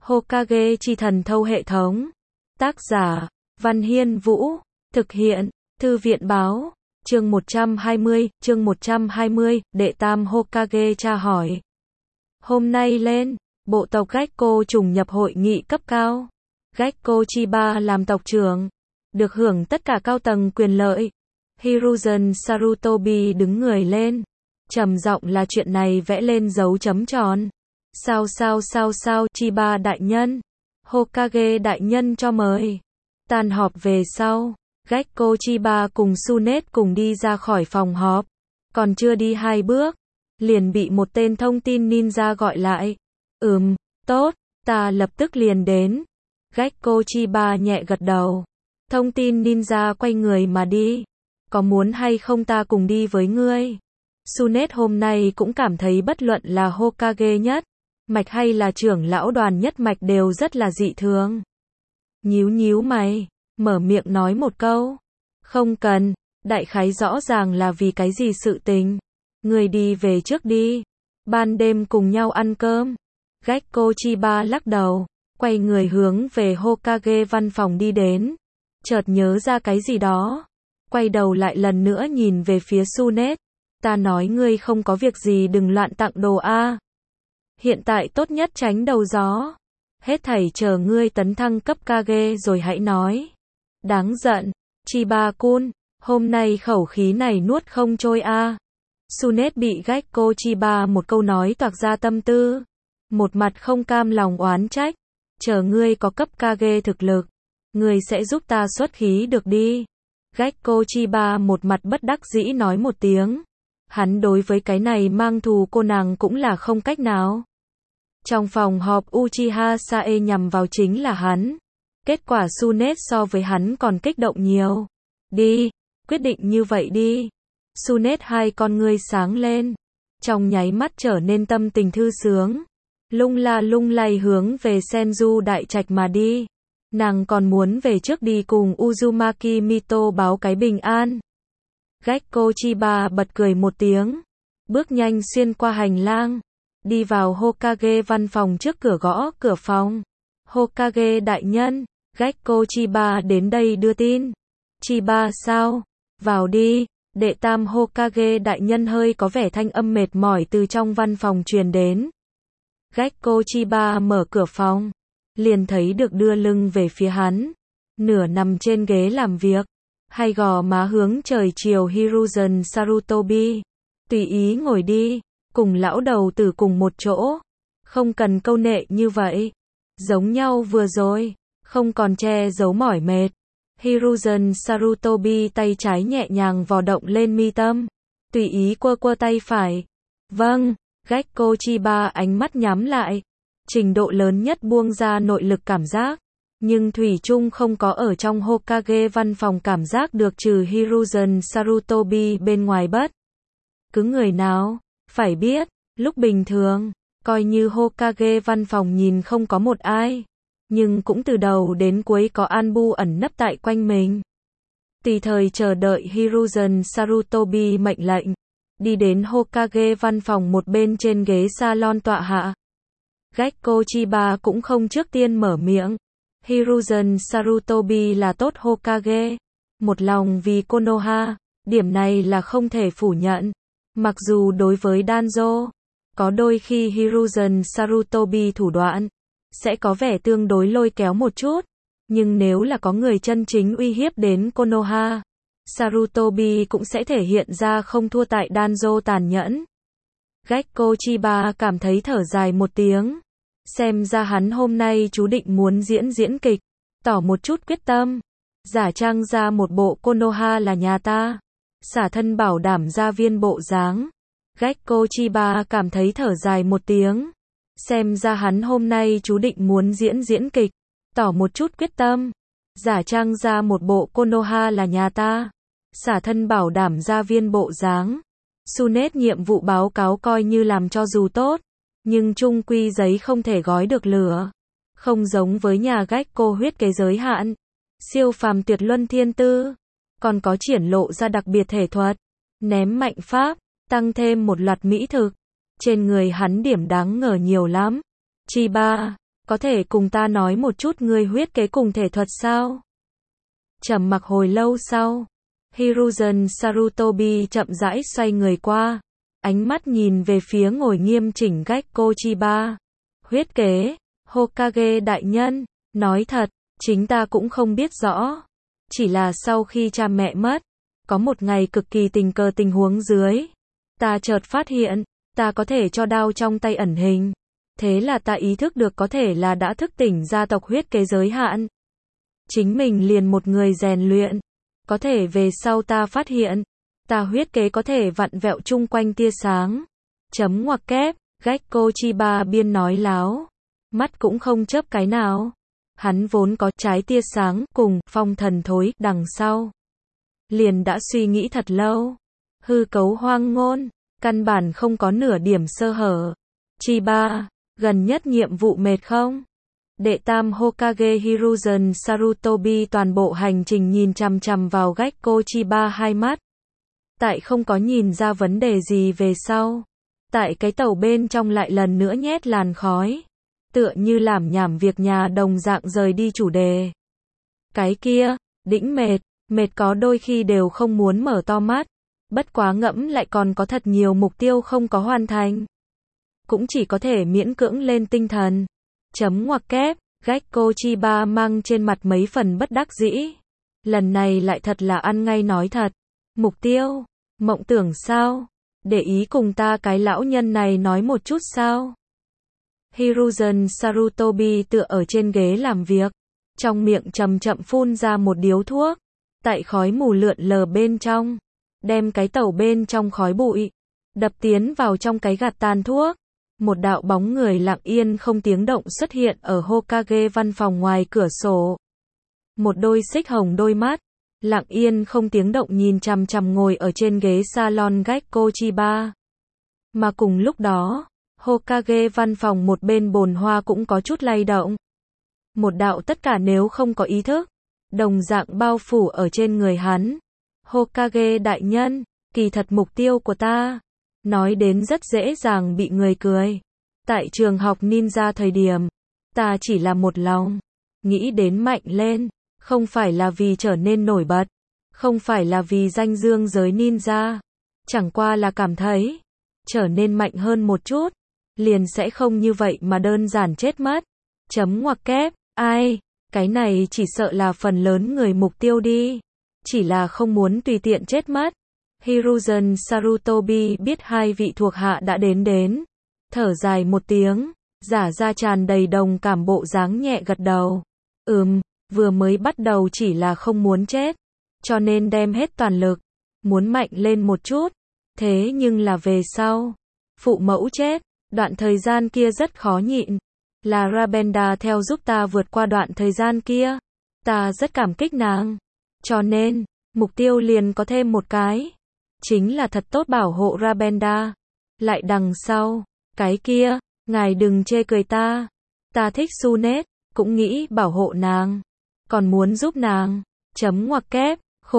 Hokage chi thần thâu hệ thống. Tác giả, Văn Hiên Vũ. Thực hiện, Thư viện báo. Chương 120, đệ tam Hokage tra hỏi. Hôm nay lên, bộ tộc Gekko trùng nhập hội nghị cấp cao. Gekko Chiba làm tộc trưởng, được hưởng tất cả cao tầng quyền lợi. Hiruzen Sarutobi đứng người lên, trầm giọng là chuyện này vẽ lên dấu chấm tròn. Sao, Chiba đại nhân, Hokage đại nhân cho mời. Tan họp về sau, Gekko Chiba cùng Tsunade cùng đi ra khỏi phòng họp. Còn chưa đi 2 bước, liền bị một tên thông tin ninja gọi lại. Tốt, ta lập tức liền đến. Gekko Chiba nhẹ gật đầu. Thông tin ninja quay người mà đi. Có muốn hay không ta cùng đi với ngươi? Tsunade hôm nay cũng cảm thấy bất luận là Hokage nhất mạch hay là trưởng lão đoàn nhất mạch đều rất là dị thường. Nhíu mày, mở miệng nói một câu. Không cần, đại khái rõ ràng là vì cái gì sự tình. Người đi về trước đi. Ban đêm cùng nhau ăn cơm. Gekko Chiba lắc đầu, quay người hướng về Hokage văn phòng đi đến. Chợt nhớ ra cái gì đó, quay đầu lại lần nữa nhìn về phía Tsunade. Ta nói ngươi không có việc gì đừng loạn tặng đồ a. Hiện tại tốt nhất tránh đầu gió. Hết thảy chờ ngươi tấn thăng cấp Kage rồi hãy nói. Đáng giận, Chiba-kun, hôm nay khẩu khí này nuốt không trôi a. Tsunade bị Gekko Chiba một câu nói toạc ra tâm tư. Một mặt không cam lòng oán trách. Chờ ngươi có cấp Kage thực lực, ngươi sẽ giúp ta xuất khí được đi. Gekko Chiba một mặt bất đắc dĩ nói một tiếng. Hắn đối với cái này mang thù cô nàng cũng là không cách nào. Trong phòng họp Uchiha Sae nhằm vào chính là hắn. Kết quả Tsunade so với hắn còn kích động nhiều. Đi, quyết định như vậy đi. Tsunade hai con ngươi sáng lên, trong nháy mắt trở nên tâm tình thư sướng. Lung lay hướng về Senju đại trạch mà đi. Nàng còn muốn về trước đi cùng Uzumaki Mito báo cái bình an. Gekko Chiba bật cười một tiếng, bước nhanh xuyên qua hành lang, đi vào Hokage văn phòng trước cửa gõ cửa phòng. Hokage đại nhân, Gekko Chiba đến đây đưa tin. Chiba sao? Vào đi. Đệ tam Hokage đại nhân hơi có vẻ thanh âm mệt mỏi từ trong văn phòng truyền đến. Gekko Chiba mở cửa phòng, liền thấy được đưa lưng về phía hắn, nửa nằm trên ghế làm việc, hay gò má hướng trời chiều Hiruzen Sarutobi. Tùy ý ngồi đi, cùng lão đầu tử cùng một chỗ. Không cần câu nệ như vậy. Giống nhau vừa rồi, không còn che giấu mỏi mệt. Hiruzen Sarutobi tay trái nhẹ nhàng vò động lên mi tâm. Tùy ý quơ tay phải. Vâng, Gekko Chiba ánh mắt nhắm lại. Trình độ lớn nhất buông ra nội lực cảm giác. Nhưng thủy chung không có ở trong Hokage văn phòng cảm giác được trừ Hiruzen Sarutobi bên ngoài bất cứ người nào. Phải biết, lúc bình thường, coi như Hokage văn phòng nhìn không có một ai, nhưng cũng từ đầu đến cuối có Anbu ẩn nấp tại quanh mình. Tùy thời chờ đợi Hiruzen Sarutobi mệnh lệnh, đi đến Hokage văn phòng một bên trên ghế salon tọa hạ. Gekko Chiba cũng không trước tiên mở miệng. Hiruzen Sarutobi là tốt Hokage, một lòng vì Konoha, điểm này là không thể phủ nhận. Mặc dù đối với Danzo, có đôi khi Hiruzen Sarutobi thủ đoạn sẽ có vẻ tương đối lôi kéo một chút, nhưng nếu là có người chân chính uy hiếp đến Konoha, Sarutobi cũng sẽ thể hiện ra không thua tại Danzo tàn nhẫn. Gekko Chiba cảm thấy thở dài một tiếng. Xem ra hắn hôm nay chú định muốn diễn kịch, tỏ một chút quyết tâm, giả trang ra một bộ Konoha là nhà ta, xả thân bảo đảm gia viên bộ dáng. Gekko Chiba cảm thấy thở dài một tiếng. Xem ra hắn hôm nay chú định muốn diễn kịch, tỏ một chút quyết tâm, giả trang ra một bộ Konoha là nhà ta, xả thân bảo đảm gia viên bộ dáng. Tsunade nhiệm vụ báo cáo coi như làm cho dù tốt, nhưng chung quy giấy không thể gói được lửa. Không giống với nhà Gekko huyết kế giới hạn, siêu phàm tuyệt luân thiên tư, còn có triển lộ ra đặc biệt thể thuật, ném mạnh pháp, tăng thêm một loạt mỹ thực. Trên người hắn điểm đáng ngờ nhiều lắm. Chiba, Có thể cùng ta nói một chút ngươi huyết kế cùng thể thuật sao? Trầm mặc hồi lâu sau, Hiruzen Sarutobi chậm rãi xoay người qua, ánh mắt nhìn về phía ngồi nghiêm chỉnh Gekko Chiba. Huyết kế, Hokage đại nhân, nói thật, chính ta cũng không biết rõ. Chỉ là sau khi cha mẹ mất, có một ngày cực kỳ tình cờ tình huống dưới, ta chợt phát hiện, ta có thể cho đao trong tay ẩn hình. Thế là ta ý thức được có thể là đã thức tỉnh gia tộc huyết kế giới hạn. Chính mình liền một người rèn luyện. Có thể về sau ta phát hiện, ta huyết kế có thể vặn vẹo chung quanh tia sáng. Chấm ngoặc kép, Gekko Chiba biên nói láo. Mắt cũng không chớp cái nào. Hắn vốn có trái tia sáng cùng phong thần thối đằng sau. Liền đã suy nghĩ thật lâu. Hư cấu hoang ngôn, căn bản không có nửa điểm sơ hở. Chiba, gần nhất nhiệm vụ mệt không? Đệ tam Hokage Hiruzen Sarutobi toàn bộ hành trình nhìn chằm chằm vào Gekko Chiba hai mắt. Tại không có nhìn ra vấn đề gì về sau. Tại cái tàu bên trong lại lần nữa nhét làn khói. Tựa như làm nhảm việc nhà đồng dạng rời đi chủ đề. Cái kia, đĩnh mệt có đôi khi đều không muốn mở to mắt. Bất quá ngẫm lại còn có thật nhiều mục tiêu không có hoàn thành. Cũng chỉ có thể miễn cưỡng lên tinh thần. Chấm ngoặc kép, Gekko Chiba mang trên mặt mấy phần bất đắc dĩ. Lần này lại thật là ăn ngay nói thật. Mục tiêu, mộng tưởng sao? Để ý cùng ta cái lão nhân này nói một chút sao? Hiruzen Sarutobi tựa ở trên ghế làm việc. Trong miệng chậm chậm phun ra một điếu thuốc. Tại khói mù lượn lờ bên trong. Đem cái tàu bên trong khói bụi. Đập tiến vào trong cái gạt tàn thuốc. Một đạo bóng người lặng yên không tiếng động xuất hiện ở Hokage văn phòng ngoài cửa sổ. Một đôi xích hồng đôi mắt, lặng yên không tiếng động nhìn chằm chằm ngồi ở trên ghế salon Gekko Chiba. Mà cùng lúc đó, Hokage văn phòng một bên bồn hoa cũng có chút lay động. Một đạo tất cả nếu không có ý thức, đồng dạng bao phủ ở trên người hắn. Hokage đại nhân, kỳ thật mục tiêu của ta. Nói đến rất dễ dàng bị người cười. Tại trường học ninja thời điểm, ta chỉ là một lòng nghĩ đến mạnh lên, không phải là vì trở nên nổi bật, không phải là vì danh dương giới ninja, chẳng qua là cảm thấy trở nên mạnh hơn một chút, liền sẽ không như vậy mà đơn giản chết mất. Chấm ngoặc kép, ai, cái này chỉ sợ là phần lớn người mục tiêu đi, chỉ là không muốn tùy tiện chết mất. Hiruzen Sarutobi biết hai vị thuộc hạ đã đến. Thở dài một tiếng, giả ra tràn đầy đồng cảm bộ dáng nhẹ gật đầu. Vừa mới bắt đầu chỉ là không muốn chết, cho nên đem hết toàn lực, muốn mạnh lên một chút. Thế nhưng là về sau, phụ mẫu chết, đoạn thời gian kia rất khó nhịn. Là Rabenda theo giúp ta vượt qua đoạn thời gian kia. Ta rất cảm kích nàng. Cho nên, mục tiêu liền có thêm một cái. Chính là thật tốt bảo hộ Rabenda. Lại đằng sau, cái kia, ngài đừng chê cười ta. Ta thích Sunet, cũng nghĩ bảo hộ nàng. Còn muốn giúp nàng. Chấm ngoặc kép,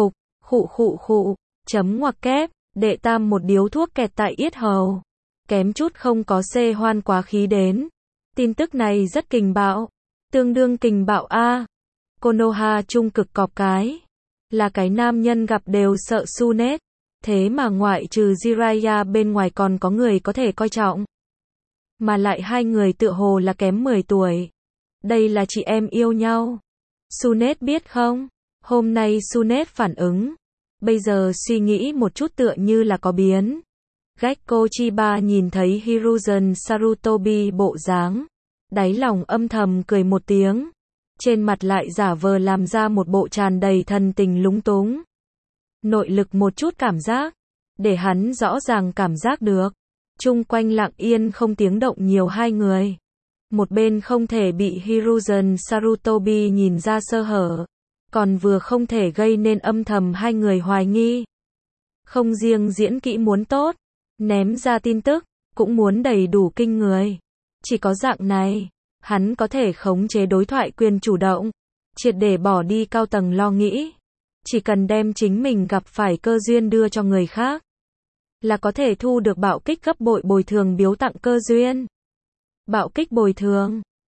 khụ, chấm ngoặc kép, đệ tam một điếu thuốc kẹt tại yết hầu. Kém chút không có xê hoan quá khí đến. Tin tức này rất kình bạo. Tương đương kình bạo a. Konoha trung cực cọp cái. Là cái nam nhân gặp đều sợ Sunet. Thế mà ngoại trừ Jiraiya bên ngoài còn có người có thể coi trọng. Mà lại hai người tựa hồ là kém 10 tuổi. Đây là chị em yêu nhau. Sunet biết không? Hôm nay Sunet phản ứng. Bây giờ suy nghĩ một chút tựa như là có biến. Gekko Chiba nhìn thấy Hiruzen Sarutobi bộ dáng. Đáy lòng âm thầm cười một tiếng. Trên mặt lại giả vờ làm ra một bộ tràn đầy thần tình lúng túng. Nội lực một chút cảm giác. Để hắn rõ ràng cảm giác được. Chung quanh lặng yên không tiếng động nhiều hai người. Một bên không thể bị Hiruzen Sarutobi nhìn ra sơ hở. Còn vừa không thể gây nên âm thầm hai người hoài nghi. Không riêng diễn kỹ muốn tốt. Ném ra tin tức. Cũng muốn đầy đủ kinh người. Chỉ có dạng này. Hắn có thể khống chế đối thoại quyền chủ động. Triệt để bỏ đi cao tầng lo nghĩ. Chỉ cần đem chính mình gặp phải cơ duyên đưa cho người khác. Là có thể thu được bạo kích gấp bội bồi thường biếu tặng cơ duyên. Bạo kích bồi thường.